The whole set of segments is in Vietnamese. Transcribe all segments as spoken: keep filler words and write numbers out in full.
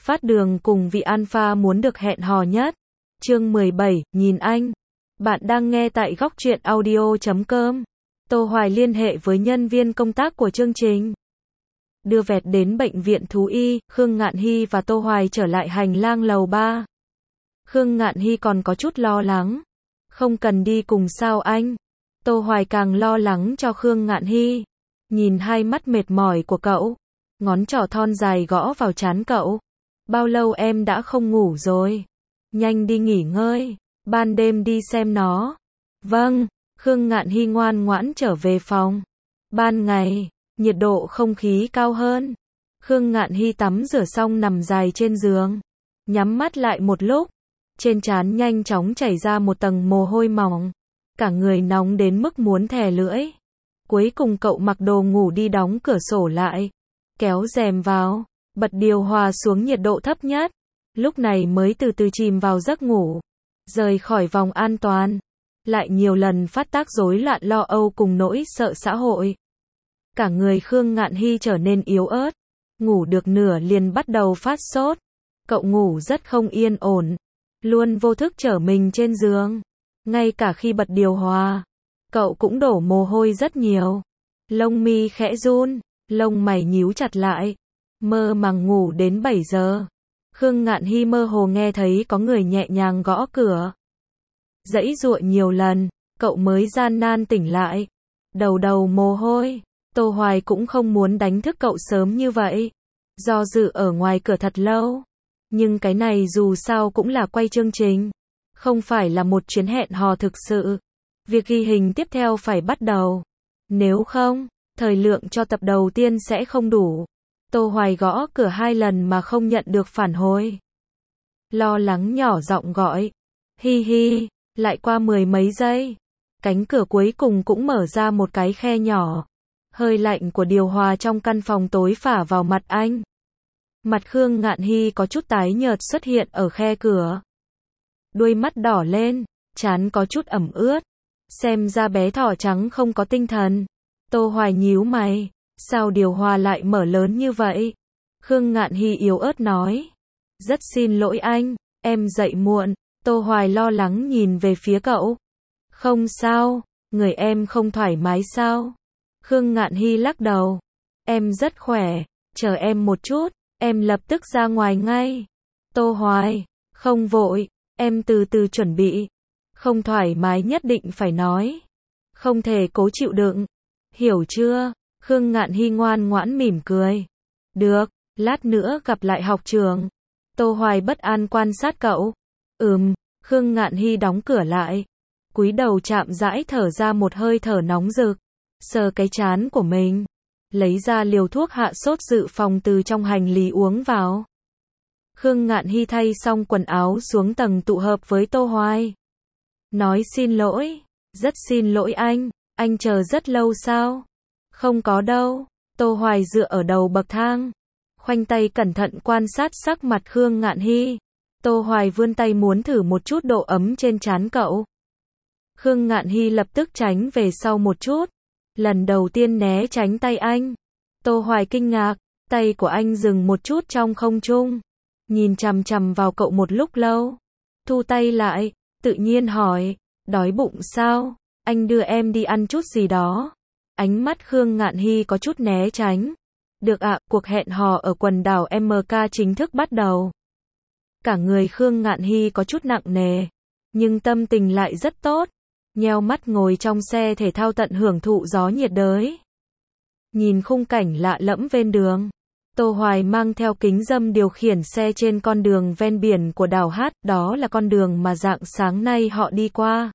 Phát Đường cùng vị alpha muốn được hẹn hò nhất. Chương mười bảy, nhìn anh. Bạn đang nghe tại góc truyện audio chấm com. Tô Hoài liên hệ với nhân viên công tác của chương trình. Đưa vẹt đến bệnh viện thú y, Khương Ngạn Hy và Tô Hoài trở lại hành lang lầu ba. Khương Ngạn Hy còn có chút lo lắng. Không cần đi cùng sao anh? Tô Hoài càng lo lắng cho Khương Ngạn Hy. Nhìn hai mắt mệt mỏi của cậu. Ngón trỏ thon dài gõ vào trán cậu. Bao lâu em đã không ngủ rồi? Nhanh đi nghỉ ngơi. Ban đêm đi xem nó. Vâng. Khương Ngạn Hy ngoan ngoãn trở về phòng. Ban ngày, nhiệt độ không khí cao hơn. Khương Ngạn Hy tắm rửa xong nằm dài trên giường. Nhắm mắt lại một lúc. Trên trán nhanh chóng chảy ra một tầng mồ hôi mỏng. Cả người nóng đến mức muốn thè lưỡi. Cuối cùng cậu mặc đồ ngủ đi đóng cửa sổ lại. Kéo rèm vào. Bật điều hòa xuống nhiệt độ thấp nhất. Lúc này mới từ từ chìm vào giấc ngủ. Rời khỏi vòng an toàn. Lại nhiều lần phát tác rối loạn lo âu cùng nỗi sợ xã hội. Cả người Khương Ngạn Hy trở nên yếu ớt. Ngủ được nửa liền bắt đầu phát sốt. Cậu ngủ rất không yên ổn. Luôn vô thức trở mình trên giường. Ngay cả khi bật điều hòa, cậu cũng đổ mồ hôi rất nhiều. Lông mi khẽ run, lông mày nhíu chặt lại. Mơ màng ngủ đến bảy giờ. Khương Ngạn Hy mơ hồ nghe thấy có người nhẹ nhàng gõ cửa. Giãy giụa nhiều lần, cậu mới gian nan tỉnh lại. Đầu đầu mồ hôi. Tô Hoài cũng không muốn đánh thức cậu sớm như vậy. Do dự ở ngoài cửa thật lâu. Nhưng cái này dù sao cũng là quay chương trình. Không phải là một chuyến hẹn hò thực sự. Việc ghi hình tiếp theo phải bắt đầu. Nếu không, thời lượng cho tập đầu tiên sẽ không đủ. Tô Hoài gõ cửa hai lần mà không nhận được phản hồi. Lo lắng nhỏ giọng gọi. Hi hi, lại qua mười mấy giây. Cánh cửa cuối cùng cũng mở ra một cái khe nhỏ. Hơi lạnh của điều hòa trong căn phòng tối phả vào mặt anh. Mặt Khương Ngạn Hy có chút tái nhợt xuất hiện ở khe cửa. Đuôi mắt đỏ lên, trán có chút ẩm ướt. Xem ra bé thỏ trắng không có tinh thần. Tô Hoài nhíu mày. Sao điều hòa lại mở lớn như vậy? Khương Ngạn Hy yếu ớt nói. Rất xin lỗi anh, em dậy muộn. Tô Hoài lo lắng nhìn về phía cậu. Không sao, người em không thoải mái sao? Khương Ngạn Hy lắc đầu. Em rất khỏe, chờ em một chút, em lập tức ra ngoài ngay. Tô Hoài, không vội, em từ từ chuẩn bị. Không thoải mái nhất định phải nói. Không thể cố chịu đựng. Hiểu chưa? Khương Ngạn Hy ngoan ngoãn mỉm cười. Được, lát nữa gặp lại học trường. Tô Hoài bất an quan sát cậu. Ừm, Khương Ngạn Hy đóng cửa lại. Cúi đầu chạm rãi thở ra một hơi thở nóng rực. Sờ cái trán của mình. Lấy ra liều thuốc hạ sốt dự phòng từ trong hành lý uống vào. Khương Ngạn Hy thay xong quần áo xuống tầng tụ hợp với Tô Hoài. Nói xin lỗi. Rất xin lỗi anh. Anh chờ rất lâu sao? Không có đâu. Tô Hoài dựa ở đầu bậc thang. Khoanh tay cẩn thận quan sát sắc mặt Khương Ngạn Hy. Tô Hoài vươn tay muốn thử một chút độ ấm trên trán cậu. Khương Ngạn Hy lập tức tránh về sau một chút. Lần đầu tiên né tránh tay anh. Tô Hoài kinh ngạc. Tay của anh dừng một chút trong không trung. Nhìn chằm chằm vào cậu một lúc lâu. Thu tay lại. Tự nhiên hỏi. Đói bụng sao? Anh đưa em đi ăn chút gì đó. Ánh mắt Khương Ngạn Hy có chút né tránh. Được ạ, cuộc hẹn hò ở quần đảo em ca chính thức bắt đầu. Cả người Khương Ngạn Hy có chút nặng nề. Nhưng tâm tình lại rất tốt. Nheo mắt ngồi trong xe thể thao tận hưởng thụ gió nhiệt đới. Nhìn khung cảnh lạ lẫm ven đường. Tô Hoài mang theo kính râm điều khiển xe trên con đường ven biển của đảo Hát. Đó là con đường mà rạng sáng nay họ đi qua.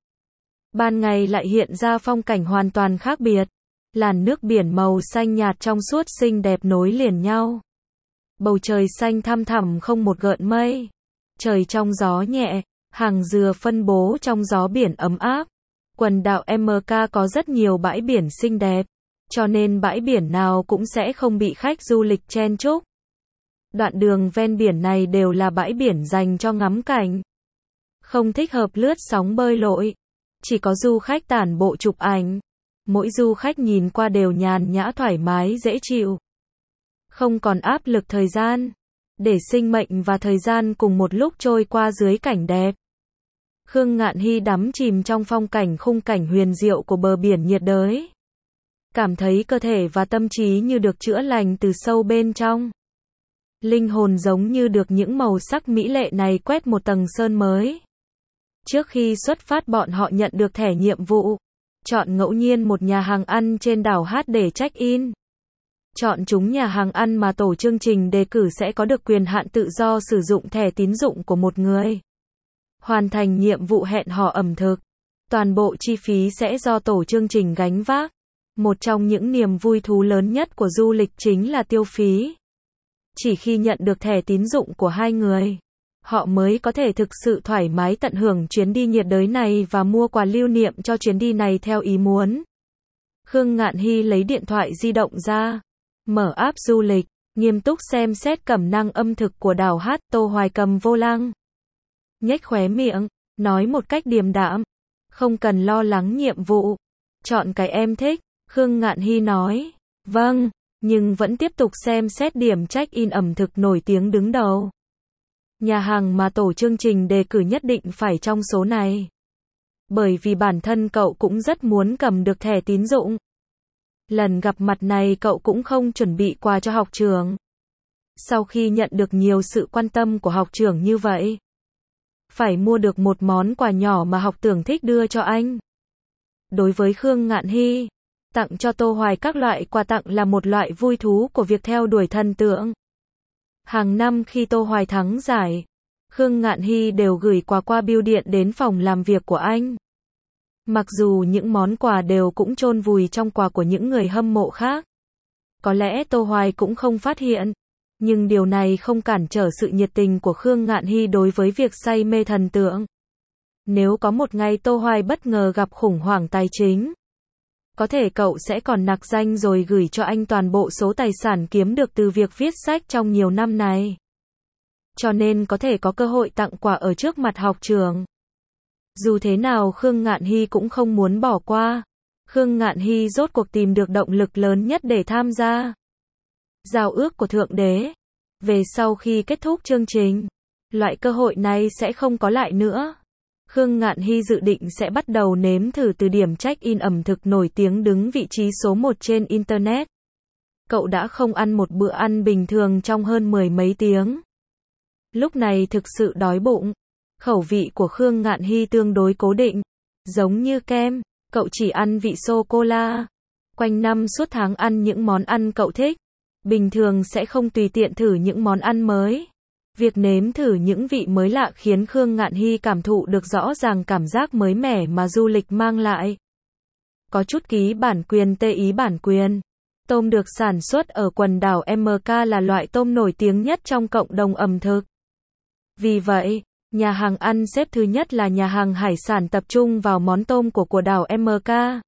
Ban ngày lại hiện ra phong cảnh hoàn toàn khác biệt. Làn nước biển màu xanh nhạt trong suốt xinh đẹp nối liền nhau. Bầu trời xanh thăm thẳm không một gợn mây. Trời trong gió nhẹ, hàng dừa phân bố trong gió biển ấm áp. Quần đảo em ca có rất nhiều bãi biển xinh đẹp, cho nên bãi biển nào cũng sẽ không bị khách du lịch chen chúc. Đoạn đường ven biển này đều là bãi biển dành cho ngắm cảnh. Không thích hợp lướt sóng bơi lội. Chỉ có du khách tản bộ chụp ảnh. Mỗi du khách nhìn qua đều nhàn nhã thoải mái dễ chịu. Không còn áp lực thời gian. để sinh mệnh và thời gian cùng một lúc trôi qua dưới cảnh đẹp. Khương Ngạn Hy đắm chìm trong phong cảnh khung cảnh huyền diệu của bờ biển nhiệt đới. Cảm thấy cơ thể và tâm trí như được chữa lành từ sâu bên trong. Linh hồn giống như được những màu sắc mỹ lệ này quét một tầng sơn mới. Trước khi xuất phát bọn họ nhận được thẻ nhiệm vụ. Chọn ngẫu nhiên một nhà hàng ăn trên đảo Hát để check-in. Chọn chúng nhà hàng ăn mà tổ chương trình đề cử sẽ có được quyền hạn tự do sử dụng thẻ tín dụng của một người. Hoàn thành nhiệm vụ hẹn hò ẩm thực. Toàn bộ chi phí sẽ do tổ chương trình gánh vác. Một trong những niềm vui thú lớn nhất của du lịch chính là tiêu phí. Chỉ khi nhận được thẻ tín dụng của hai người, họ mới có thể thực sự thoải mái tận hưởng chuyến đi nhiệt đới này và mua quà lưu niệm cho chuyến đi này theo ý muốn. Khương Ngạn Hy lấy điện thoại di động ra, mở app du lịch, nghiêm túc xem xét cẩm năng âm thực của đảo Hát. Tô Hoài cầm vô lăng, nhếch khóe miệng, nói một cách điềm đạm, không cần lo lắng nhiệm vụ, chọn cái em thích. Khương Ngạn Hy nói, vâng, nhưng vẫn tiếp tục xem xét điểm check-in ẩm thực nổi tiếng đứng đầu. Nhà hàng mà tổ chương trình đề cử nhất định phải trong số này. Bởi vì bản thân cậu cũng rất muốn cầm được thẻ tín dụng. Lần gặp mặt này cậu cũng không chuẩn bị quà cho học trưởng. Sau khi nhận được nhiều sự quan tâm của học trưởng như vậy, phải mua được một món quà nhỏ mà học trưởng thích đưa cho anh. Đối với Khương Ngạn Hy, tặng cho Tô Hoài các loại quà tặng là một loại vui thú của việc theo đuổi thần tượng. Hàng năm khi Tô Hoài thắng giải, Khương Ngạn Hy đều gửi quà qua bưu điện đến phòng làm việc của anh. Mặc dù những món quà đều cũng chôn vùi trong quà của những người hâm mộ khác. Có lẽ Tô Hoài cũng không phát hiện, nhưng điều này không cản trở sự nhiệt tình của Khương Ngạn Hy đối với việc say mê thần tượng. Nếu có một ngày Tô Hoài bất ngờ gặp khủng hoảng tài chính, có thể cậu sẽ còn nặc danh rồi gửi cho anh toàn bộ số tài sản kiếm được từ việc viết sách trong nhiều năm này. Cho nên có thể có cơ hội tặng quà ở trước mặt học trưởng. Dù thế nào Khương Ngạn Hy cũng không muốn bỏ qua. Khương Ngạn Hy rốt cuộc tìm được động lực lớn nhất để tham gia. Giao ước của Thượng Đế. Về sau khi kết thúc chương trình, loại cơ hội này sẽ không có lại nữa. Khương Ngạn Hy dự định sẽ bắt đầu nếm thử từ điểm check-in ẩm thực nổi tiếng đứng vị trí số một trên Internet. Cậu đã không ăn một bữa ăn bình thường trong hơn mười mấy tiếng. Lúc này thực sự đói bụng. Khẩu vị của Khương Ngạn Hy tương đối cố định. Giống như kem, cậu chỉ ăn vị sô-cô-la. Quanh năm suốt tháng ăn những món ăn cậu thích. Bình thường sẽ không tùy tiện thử những món ăn mới. Việc nếm thử những vị mới lạ khiến Khương Ngạn Hy cảm thụ được rõ ràng cảm giác mới mẻ mà du lịch mang lại. Có chút ký bản quyền tê ý bản quyền. Tôm được sản xuất ở quần đảo em ca là loại tôm nổi tiếng nhất trong cộng đồng ẩm thực. Vì vậy, nhà hàng ăn xếp thứ nhất là nhà hàng hải sản tập trung vào món tôm của của đảo em ca.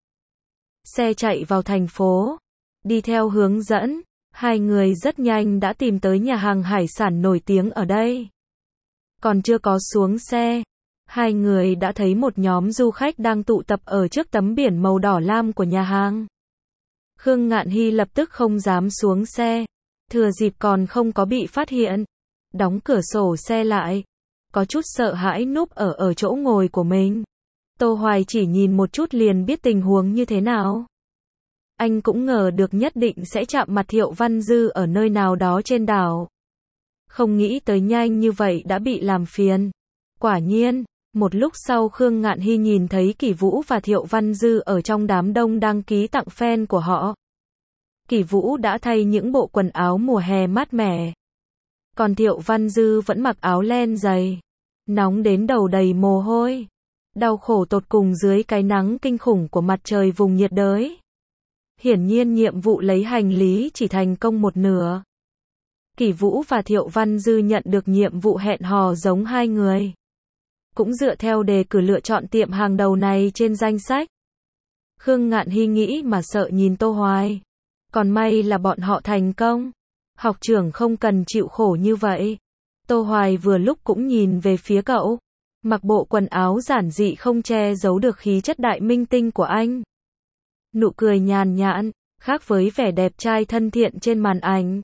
Xe chạy vào thành phố. Đi theo hướng dẫn. Hai người rất nhanh đã tìm tới nhà hàng hải sản nổi tiếng ở đây. Còn chưa có xuống xe, hai người đã thấy một nhóm du khách đang tụ tập ở trước tấm biển màu đỏ lam của nhà hàng. Khương Ngạn Hy lập tức không dám xuống xe, thừa dịp còn không có bị phát hiện, đóng cửa sổ xe lại, có chút sợ hãi núp ở ở chỗ ngồi của mình. Tô Hoài chỉ nhìn một chút liền biết tình huống như thế nào. Anh cũng ngờ được nhất định sẽ chạm mặt Thiệu Văn Dư ở nơi nào đó trên đảo. Không nghĩ tới nhanh như vậy đã bị làm phiền. Quả nhiên, một lúc sau Khương Ngạn Hy nhìn thấy Kỷ Vũ và Thiệu Văn Dư ở trong đám đông đăng ký tặng fan của họ. Kỷ Vũ đã thay những bộ quần áo mùa hè mát mẻ. Còn Thiệu Văn Dư vẫn mặc áo len dày. Nóng đến đầu đầy mồ hôi. Đau khổ tột cùng dưới cái nắng kinh khủng của mặt trời vùng nhiệt đới. Hiển nhiên nhiệm vụ lấy hành lý chỉ thành công một nửa. Kỷ Vũ và Thiệu Văn Dư nhận được nhiệm vụ hẹn hò giống hai người. Cũng dựa theo đề cử lựa chọn tiệm hàng đầu này trên danh sách. Khương Ngạn Hy nghĩ mà sợ nhìn Tô Hoài. Còn may là bọn họ thành công. Học trưởng không cần chịu khổ như vậy. Tô Hoài vừa lúc cũng nhìn về phía cậu. Mặc bộ quần áo giản dị không che giấu được khí chất đại minh tinh của anh. Nụ cười nhàn nhãn, khác với vẻ đẹp trai thân thiện trên màn ảnh.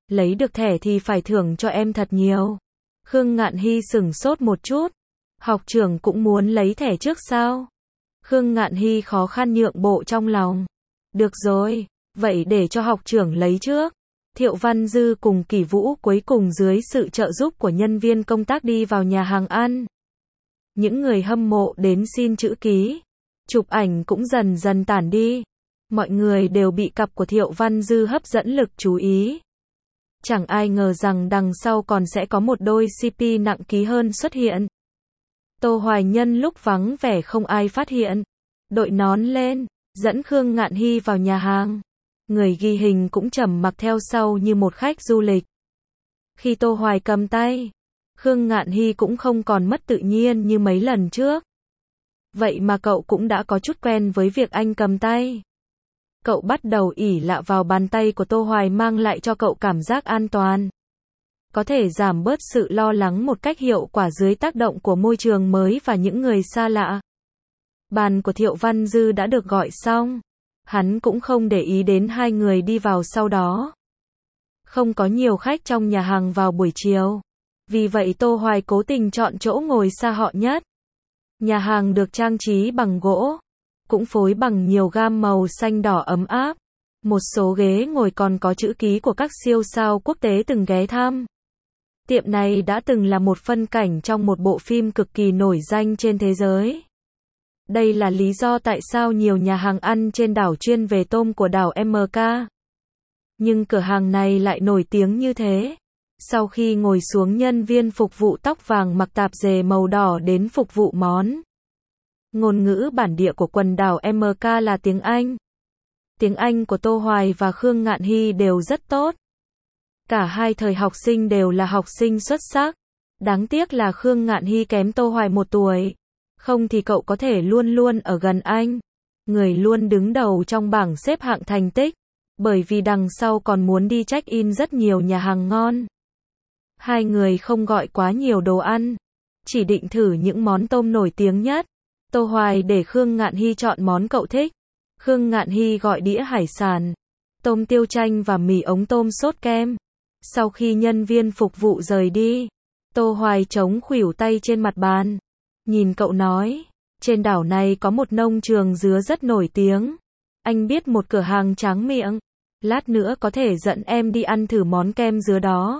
Lấy được thẻ thì phải thưởng cho em thật nhiều. Khương Ngạn Hy sửng sốt một chút. Học trưởng cũng muốn lấy thẻ trước sao? Khương Ngạn Hy khó khăn nhượng bộ trong lòng. Được rồi, vậy để cho học trưởng lấy trước. Thiệu Văn Dư cùng Kỷ Vũ cuối cùng dưới sự trợ giúp của nhân viên công tác đi vào nhà hàng ăn. Những người hâm mộ đến xin chữ ký, chụp ảnh cũng dần dần tản đi. Mọi người đều bị cặp của Thiệu Văn Dư hấp dẫn lực chú ý. Chẳng ai ngờ rằng đằng sau còn sẽ có một đôi xê pê nặng ký hơn xuất hiện. Tô Hoài Nhân lúc vắng vẻ không ai phát hiện, đội nón lên, dẫn Khương Ngạn Hy vào nhà hàng. Người ghi hình cũng trầm mặc theo sau như một khách du lịch. Khi Tô Hoài cầm tay, Khương Ngạn Hy cũng không còn mất tự nhiên như mấy lần trước. Vậy mà cậu cũng đã có chút quen với việc anh cầm tay. Cậu bắt đầu ỷ lạ vào bàn tay của Tô Hoài mang lại cho cậu cảm giác an toàn. Có thể giảm bớt sự lo lắng một cách hiệu quả dưới tác động của môi trường mới và những người xa lạ. Bàn của Thiệu Văn Dư đã được gọi xong. Hắn cũng không để ý đến hai người đi vào sau đó. Không có nhiều khách trong nhà hàng vào buổi chiều. Vì vậy Tô Hoài cố tình chọn chỗ ngồi xa họ nhất. Nhà hàng được trang trí bằng gỗ, cũng phối bằng nhiều gam màu xanh đỏ ấm áp. Một số ghế ngồi còn có chữ ký của các siêu sao quốc tế từng ghé thăm. Tiệm này đã từng là một phân cảnh trong một bộ phim cực kỳ nổi danh trên thế giới. Đây là lý do tại sao nhiều nhà hàng ăn trên đảo chuyên về tôm của đảo em ca. Nhưng cửa hàng này lại nổi tiếng như thế. Sau khi ngồi xuống, nhân viên phục vụ tóc vàng mặc tạp dề màu đỏ đến phục vụ món. Ngôn ngữ bản địa của quần đảo em ca là tiếng Anh. Tiếng Anh của Tô Hoài và Khương Ngạn Hy đều rất tốt. Cả hai thời học sinh đều là học sinh xuất sắc. Đáng tiếc là Khương Ngạn Hy kém Tô Hoài một tuổi. Không thì cậu có thể luôn luôn ở gần anh. Người luôn đứng đầu trong bảng xếp hạng thành tích. Bởi vì đằng sau còn muốn đi check-in rất nhiều nhà hàng ngon. Hai người không gọi quá nhiều đồ ăn. Chỉ định thử những món tôm nổi tiếng nhất. Tô Hoài để Khương Ngạn Hy chọn món cậu thích. Khương Ngạn Hy gọi đĩa hải sản, tôm tiêu chanh và mì ống tôm sốt kem. Sau khi nhân viên phục vụ rời đi, Tô Hoài chống khuỷu tay trên mặt bàn. Nhìn cậu nói, trên đảo này có một nông trường dứa rất nổi tiếng. Anh biết một cửa hàng tráng miệng. Lát nữa có thể dẫn em đi ăn thử món kem dứa đó.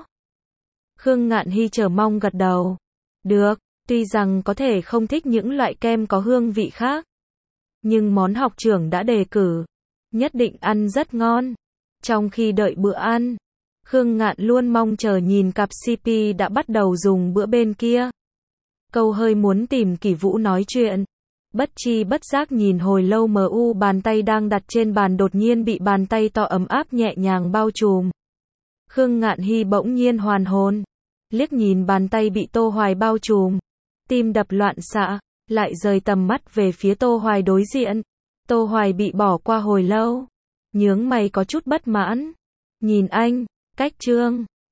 Khương Ngạn Hy chờ mong gật đầu. Được, tuy rằng có thể không thích những loại kem có hương vị khác. Nhưng món học trưởng đã đề cử, nhất định ăn rất ngon. Trong khi đợi bữa ăn, Khương Ngạn luôn mong chờ nhìn cặp xê pê đã bắt đầu dùng bữa bên kia. Câu hơi muốn tìm Kỷ Vũ nói chuyện. Bất chi bất giác nhìn hồi lâu mu bàn tay đang đặt trên bàn đột nhiên bị bàn tay to ấm áp nhẹ nhàng bao trùm. Khương Ngạn Hy bỗng nhiên hoàn hồn. Liếc nhìn bàn tay bị Tô Hoài bao trùm. Tim đập loạn xạ. Lại rời tầm mắt về phía Tô Hoài đối diện. Tô Hoài bị bỏ qua hồi lâu. Nhướng mày có chút bất mãn. Nhìn anh, cách trương.